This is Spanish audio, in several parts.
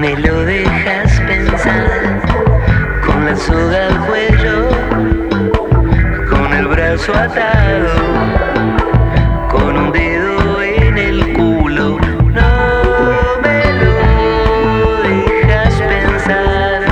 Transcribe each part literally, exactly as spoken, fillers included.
me lo dejas pensar, con la soga al cuello, con el brazo atado, con un dedo en el culo. No me lo dejas pensar,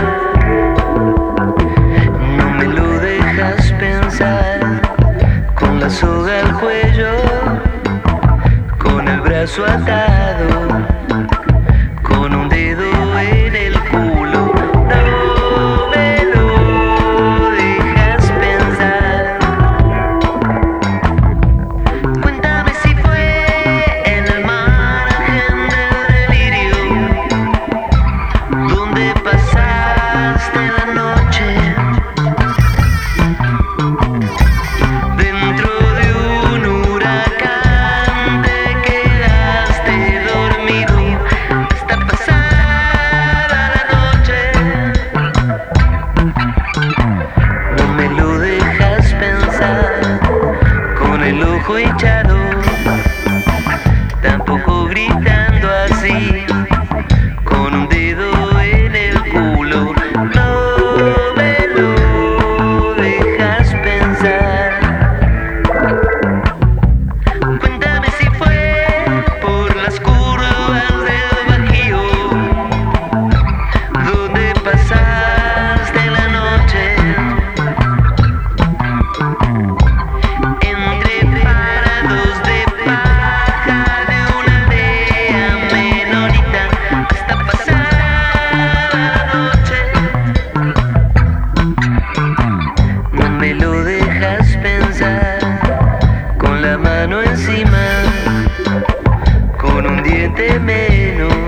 no me lo dejas pensar, con la soga al cuello, con el brazo atado, con un dedo en el culo. No me lo dejas pensar. Cuéntame si fue en el margen del delirio donde pasaste la noche, dentro de un huracán te quedaste dormido hasta pasada la noche. No me lo dejas pensar, con el ojo hinchado, tampoco gritando así, con un dedo en el culo. No me lo dejas pensar. Cuéntame si fue por las curvas del Bajío donde pasaste la noche, entre parados de paja de una aldea menonita hasta pasar la noche. No me lo dejas pensar, con la mano encima, con un diente menos.